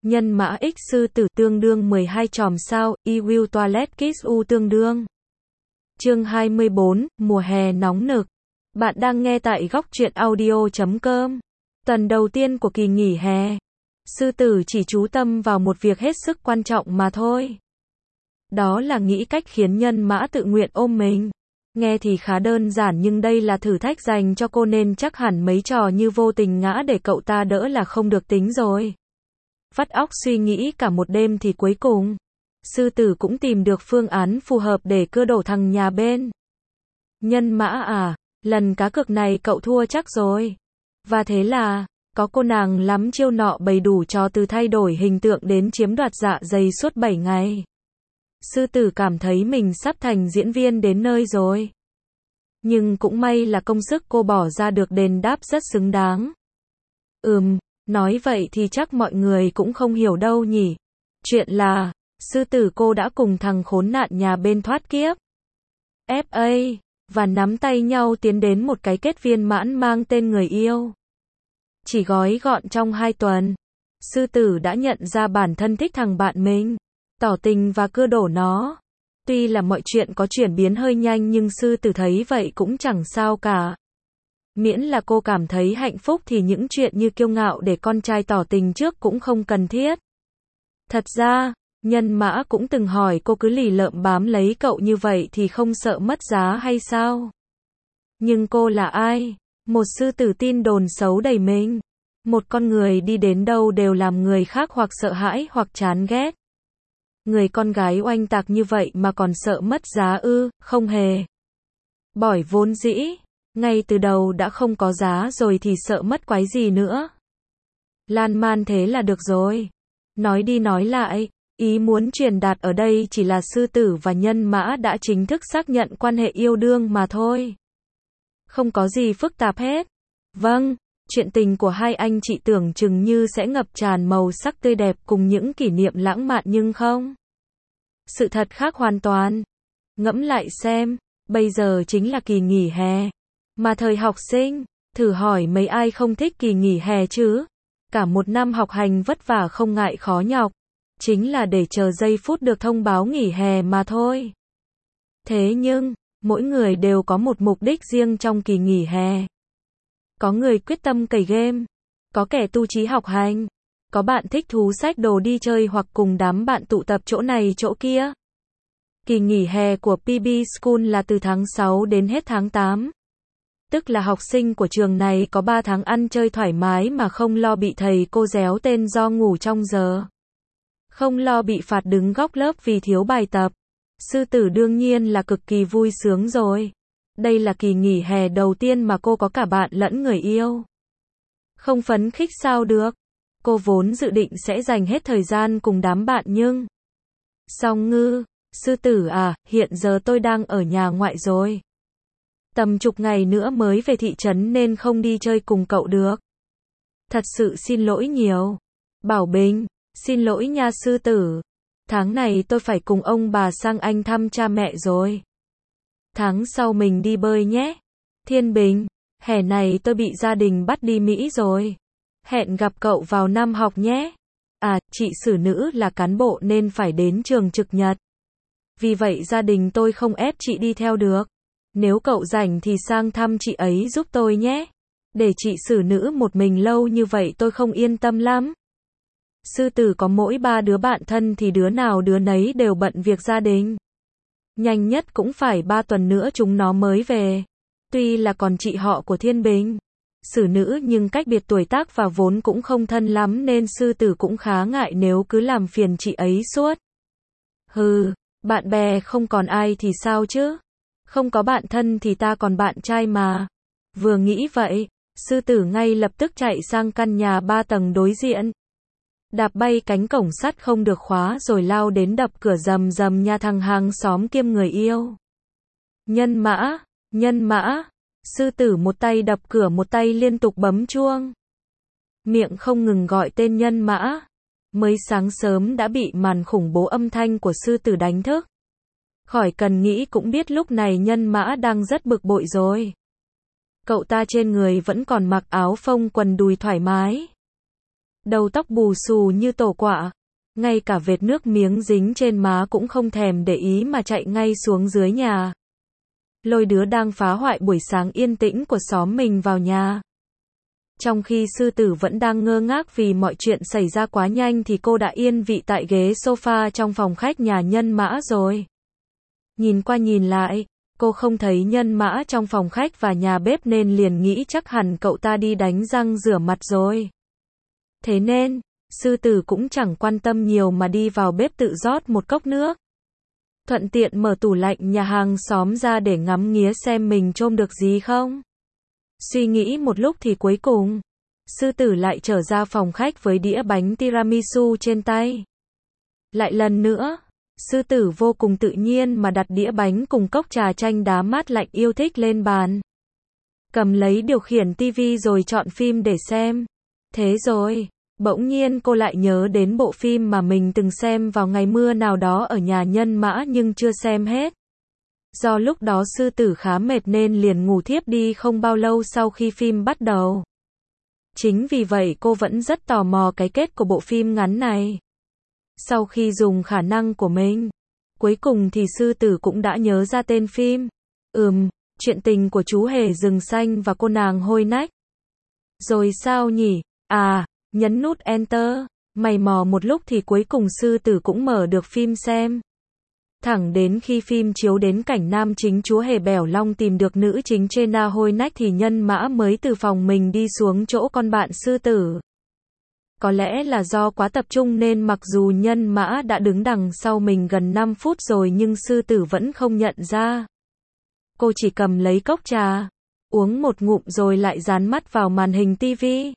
Nhân mã X sư tử tương đương 12 chòm sao, I will toilet kiss U tương đương. Chương 24, mùa hè nóng nực. Bạn đang nghe tại góc truyện audio.com. Tuần đầu tiên của kỳ nghỉ hè. Sư tử chỉ chú tâm vào một việc hết sức quan trọng mà thôi. Đó là nghĩ cách khiến nhân mã tự nguyện ôm mình. Nghe thì khá đơn giản nhưng đây là thử thách dành cho cô nên chắc hẳn mấy trò như vô tình ngã để cậu ta đỡ là không được tính rồi. Vắt óc suy nghĩ cả một đêm thì cuối cùng, sư tử cũng tìm được phương án phù hợp để cưa đổ thằng nhà bên. Nhân mã à, lần cá cược này cậu thua chắc rồi. Và thế là, có cô nàng lắm chiêu nọ bày đủ trò từ thay đổi hình tượng đến chiếm đoạt dạ dày suốt 7 ngày. Sư tử cảm thấy mình sắp thành diễn viên đến nơi rồi. Nhưng cũng may là công sức cô bỏ ra được đền đáp rất xứng đáng. Nói vậy thì chắc mọi người cũng không hiểu đâu nhỉ. Chuyện là, sư tử cô đã cùng thằng khốn nạn nhà bên thoát kiếp. FA, và nắm tay nhau tiến đến một cái kết viên mãn mang tên người yêu. Chỉ gói gọn trong 2 tuần, sư tử đã nhận ra bản thân thích thằng bạn mình, tỏ tình và cưa đổ nó. Tuy là mọi chuyện có chuyển biến hơi nhanh nhưng sư tử thấy vậy cũng chẳng sao cả. Miễn là cô cảm thấy hạnh phúc thì những chuyện như kiêu ngạo để con trai tỏ tình trước cũng không cần thiết. Thật ra, nhân mã cũng từng hỏi cô cứ lì lợm bám lấy cậu như vậy thì không sợ mất giá hay sao? Nhưng cô là ai? Một sư tử tin đồn xấu đầy mình. Một con người đi đến đâu đều làm người khác hoặc sợ hãi hoặc chán ghét. Người con gái oanh tạc như vậy mà còn sợ mất giá ư? Không hề. Bỏi vốn dĩ, ngay từ đầu đã không có giá rồi thì sợ mất quái gì nữa. Lan man thế là được rồi. Nói đi nói lại, ý muốn truyền đạt ở đây chỉ là sư tử và nhân mã đã chính thức xác nhận quan hệ yêu đương mà thôi. Không có gì phức tạp hết. Vâng, chuyện tình của hai anh chị tưởng chừng như sẽ ngập tràn màu sắc tươi đẹp cùng những kỷ niệm lãng mạn nhưng không. Sự thật khác hoàn toàn. Ngẫm lại xem, bây giờ chính là kỳ nghỉ hè. Mà thời học sinh, thử hỏi mấy ai không thích kỳ nghỉ hè chứ? Cả một năm học hành vất vả không ngại khó nhọc. Chính là để chờ giây phút được thông báo nghỉ hè mà thôi. Thế nhưng, mỗi người đều có một mục đích riêng trong kỳ nghỉ hè. Có người quyết tâm cày game. Có kẻ tu chí học hành. Có bạn thích thú xách đồ đi chơi hoặc cùng đám bạn tụ tập chỗ này chỗ kia. Kỳ nghỉ hè của PB School là từ tháng 6 đến hết tháng 8. Tức là học sinh của trường này có 3 tháng ăn chơi thoải mái mà không lo bị thầy cô réo tên do ngủ trong giờ. Không lo bị phạt đứng góc lớp vì thiếu bài tập. Sư tử đương nhiên là cực kỳ vui sướng rồi. Đây là kỳ nghỉ hè đầu tiên mà cô có cả bạn lẫn người yêu. Không phấn khích sao được. Cô vốn dự định sẽ dành hết thời gian cùng đám bạn nhưng... Song ngư, sư tử à, hiện giờ tôi đang ở nhà ngoại rồi. Tầm chục ngày nữa mới về thị trấn nên không đi chơi cùng cậu được. Thật sự xin lỗi nhiều. Bảo Bình, xin lỗi nha sư tử. Tháng này tôi phải cùng ông bà sang Anh thăm cha mẹ rồi. Tháng sau mình đi bơi nhé. Thiên Bình, hè này tôi bị gia đình bắt đi Mỹ rồi. Hẹn gặp cậu vào năm học nhé. À, chị xử nữ là cán bộ nên phải đến trường trực nhật. Vì vậy gia đình tôi không ép chị đi theo được. Nếu cậu rảnh thì sang thăm chị ấy giúp tôi nhé. Để chị xử nữ một mình lâu như vậy tôi không yên tâm lắm. Sư tử có mỗi 3 đứa bạn thân thì đứa nào đứa nấy đều bận việc gia đình. Nhanh nhất cũng phải 3 tuần nữa chúng nó mới về. Tuy là còn chị họ của Thiên Bình, xử nữ nhưng cách biệt tuổi tác và vốn cũng không thân lắm nên sư tử cũng khá ngại nếu cứ làm phiền chị ấy suốt. Hừ, bạn bè không còn ai thì sao chứ? Không có bạn thân thì ta còn bạn trai mà. Vừa nghĩ vậy, sư tử ngay lập tức chạy sang căn nhà 3 tầng đối diện. Đạp bay cánh cổng sắt không được khóa rồi lao đến đập cửa rầm rầm nhà thằng hàng xóm kiêm người yêu. Nhân mã, sư tử một tay đập cửa một tay liên tục bấm chuông. Miệng không ngừng gọi tên nhân mã. Mới sáng sớm đã bị màn khủng bố âm thanh của sư tử đánh thức. Khỏi cần nghĩ cũng biết lúc này nhân mã đang rất bực bội rồi. Cậu ta trên người vẫn còn mặc áo phông quần đùi thoải mái. đầu tóc bù xù như tổ quạ, ngay cả vệt nước miếng dính trên má cũng không thèm để ý mà chạy ngay xuống dưới nhà. Lôi đứa đang phá hoại buổi sáng yên tĩnh của xóm mình vào nhà. Trong khi sư tử vẫn đang ngơ ngác vì mọi chuyện xảy ra quá nhanh thì cô đã yên vị tại ghế sofa trong phòng khách nhà Nhân Mã rồi. Nhìn qua nhìn lại, cô không thấy Nhân Mã trong phòng khách và nhà bếp nên liền nghĩ chắc hẳn cậu ta đi đánh răng rửa mặt rồi. Thế nên, sư tử cũng chẳng quan tâm nhiều mà đi vào bếp tự rót một cốc nước. Thuận tiện mở tủ lạnh nhà hàng xóm ra để ngắm nghía xem mình trông được gì không. Suy nghĩ một lúc thì cuối cùng, sư tử lại trở ra phòng khách với đĩa bánh tiramisu trên tay. Lại lần nữa, sư tử vô cùng tự nhiên mà đặt đĩa bánh cùng cốc trà chanh đá mát lạnh yêu thích lên bàn. Cầm lấy điều khiển tivi rồi chọn phim để xem. Thế rồi, bỗng nhiên cô lại nhớ đến bộ phim mà mình từng xem vào ngày mưa nào đó ở nhà Nhân Mã nhưng chưa xem hết. Do lúc đó sư tử khá mệt nên liền ngủ thiếp đi không bao lâu sau khi phim bắt đầu. Chính vì vậy cô vẫn rất tò mò cái kết của bộ phim ngắn này. Sau khi dùng khả năng của mình, cuối cùng thì sư tử cũng đã nhớ ra tên phim. Chuyện tình của chú hề rừng xanh và cô nàng hôi nách. Rồi sao nhỉ? Nhấn nút Enter, mày mò một lúc thì cuối cùng sư tử cũng mở được phim xem. Thẳng đến khi phim chiếu đến cảnh nam chính chúa hề Bẻo Long tìm được nữ chính Chena hôi nách thì Nhân Mã mới từ phòng mình đi xuống chỗ con bạn sư tử. Có lẽ là do quá tập trung nên mặc dù Nhân Mã đã đứng đằng sau mình gần 5 phút rồi nhưng sư tử vẫn không nhận ra. Cô chỉ cầm lấy cốc trà, uống một ngụm rồi lại dán mắt vào màn hình tivi.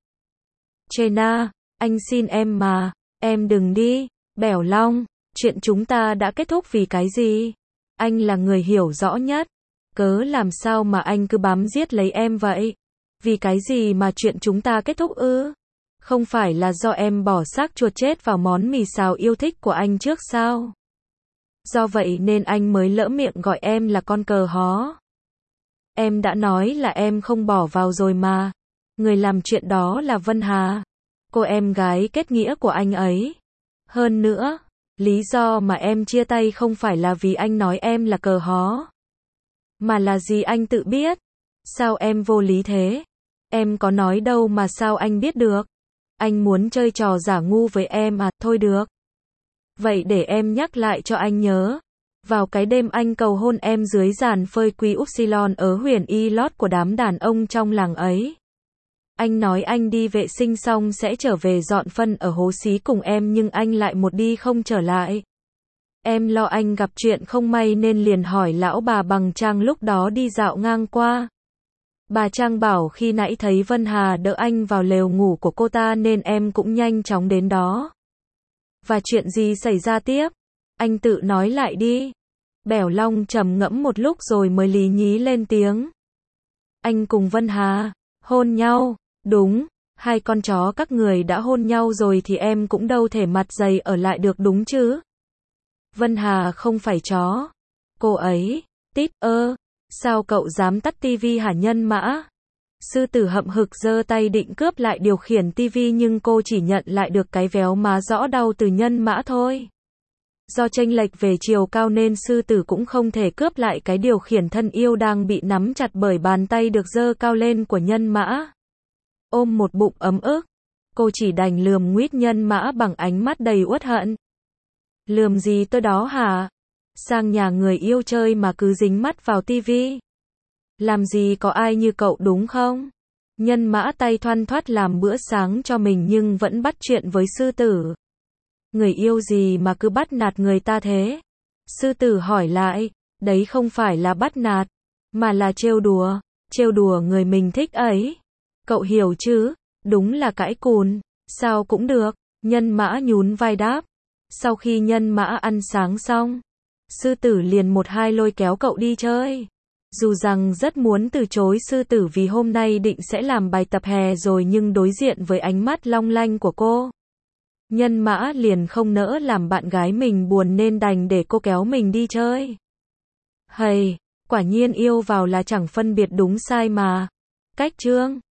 Chena, anh xin em mà, em đừng đi. Bẻo Long, chuyện chúng ta đã kết thúc vì cái gì? Anh là người hiểu rõ nhất. Cớ làm sao mà anh cứ bám giết lấy em vậy? Vì cái gì mà chuyện chúng ta kết thúc ư? Không phải là do em bỏ xác chuột chết vào món mì xào yêu thích của anh trước sao? Do vậy nên anh mới lỡ miệng gọi em là con cờ hó. Em đã nói là em không bỏ vào rồi mà. Người làm chuyện đó là Vân Hà, cô em gái kết nghĩa của anh ấy. Hơn nữa, lý do mà em chia tay không phải là vì anh nói em là cờ hó, mà là gì anh tự biết. Sao em vô lý thế? Em có nói đâu mà sao anh biết được? Anh muốn chơi trò giả ngu với em à? Thôi được. Vậy để em nhắc lại cho anh nhớ. Vào cái đêm anh cầu hôn em dưới giàn phơi Quy Upsilon ở huyền y lót của đám đàn ông trong làng ấy. Anh nói anh đi vệ sinh xong sẽ trở về dọn phân ở hố xí cùng em nhưng anh lại một đi không trở lại. Em lo anh gặp chuyện không may nên liền hỏi lão bà bằng Trang lúc đó đi dạo ngang qua. Bà Trang bảo khi nãy thấy Vân Hà đỡ anh vào lều ngủ của cô ta nên em cũng nhanh chóng đến đó. Và chuyện gì xảy ra tiếp? Anh tự nói lại đi. Bẻo Long trầm ngẫm một lúc rồi mới lý nhí lên tiếng. Anh cùng Vân Hà hôn nhau. Đúng, hai con chó các người đã hôn nhau rồi thì em cũng đâu thể mặt dày ở lại được đúng chứ? Vân Hà không phải chó. Cô ấy, tít sao cậu dám tắt tivi hả Nhân Mã? Sư tử hậm hực giơ tay định cướp lại điều khiển tivi nhưng cô chỉ nhận lại được cái véo má rõ đau từ Nhân Mã thôi. Do chênh lệch về chiều cao nên sư tử cũng không thể cướp lại cái điều khiển thân yêu đang bị nắm chặt bởi bàn tay được giơ cao lên của Nhân Mã. Ôm một bụng ấm ức, cô chỉ đành lườm nguýt Nhân Mã bằng ánh mắt đầy uất hận. Lườm gì tôi đó hả? Sang nhà người yêu chơi mà cứ dính mắt vào tivi. Làm gì có ai như cậu đúng không? Nhân Mã tay thoăn thoắt làm bữa sáng cho mình nhưng vẫn bắt chuyện với sư tử. Người yêu gì mà cứ bắt nạt người ta thế? Sư tử hỏi lại, đấy không phải là bắt nạt, mà là trêu đùa người mình thích ấy. Cậu hiểu chứ? Đúng là cãi cùn, sao cũng được. Nhân Mã nhún vai đáp. Sau khi Nhân Mã ăn sáng xong, sư tử liền một hai lôi kéo cậu đi chơi. Dù rằng rất muốn từ chối sư tử vì hôm nay định sẽ làm bài tập hè rồi nhưng đối diện với ánh mắt long lanh của cô, Nhân Mã liền không nỡ làm bạn gái mình buồn nên đành để cô kéo mình đi chơi. Hầy, quả nhiên yêu vào là chẳng phân biệt đúng sai mà. Cách chương